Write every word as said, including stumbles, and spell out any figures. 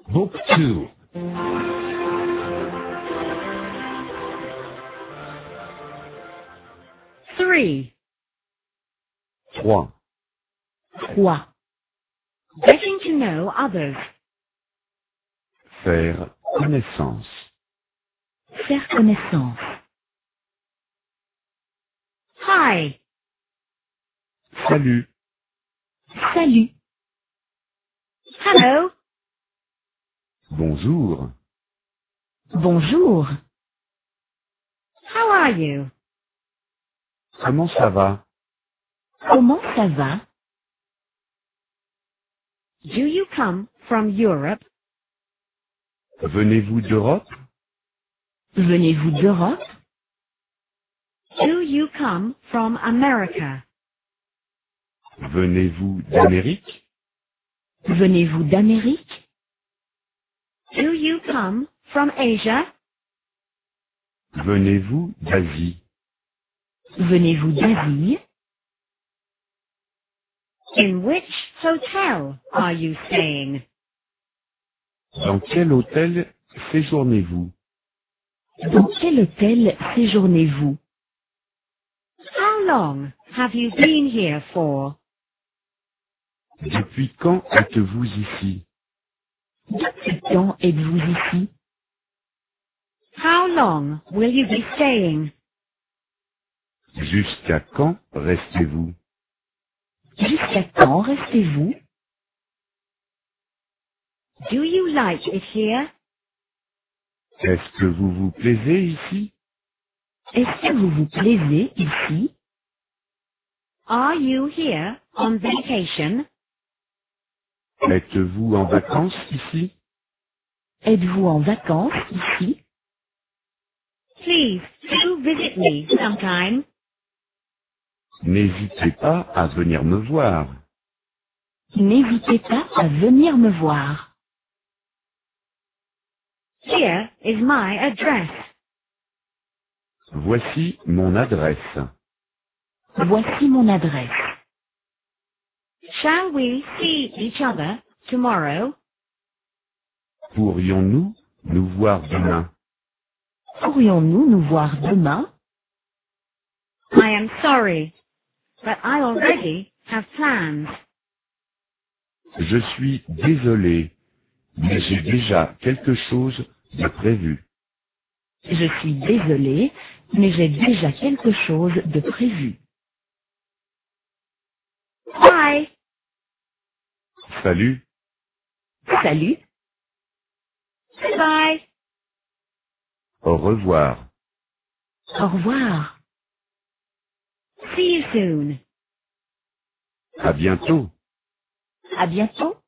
Book two. Three. Trois. Trois. Getting to know others. Faire connaissance. Faire connaissance. Hi. Salut. Salut. Hello. Bonjour. Bonjour. How are you? Comment ça va? Comment ça va? Do you come from Europe? Venez-vous d'Europe? Venez-vous d'Europe? Do you come from America? Venez-vous d'Amérique? Venez-vous d'Amérique? Do you come from Asia? Venez-vous d'Asie? Venez-vous d'Asie? In which hotel are you staying? Dans quel hôtel séjournez-vous? Dans quel hôtel séjournez-vous? How long have you been here for? Depuis quand êtes-vous ici? Depuis quand êtes-vous ici? How long will you be staying? Jusqu'à quand restez-vous? Jusqu'à quand restez-vous? Do you like it here? Est-ce que vous vous plaisez ici? Est-ce que vous vous plaisez ici? Are you here on vacation? Êtes-vous en vacances ici? Êtes-vous en vacances ici? Please do visit me sometime. N'hésitez pas à venir me voir. N'hésitez pas à venir me voir. Here is my address. Voici mon adresse. Voici mon adresse. Shall we see each other tomorrow? Pourrions-nous nous voir demain? Pourrions-nous nous voir demain? I am sorry, but I already have plans. Je suis désolé, mais j'ai déjà quelque chose de prévu. Je suis désolée, mais j'ai déjà quelque chose de prévu. Bye. Salut, Salut. Bye. au revoir. Au revoir. See you soon. À bientôt. À bientôt.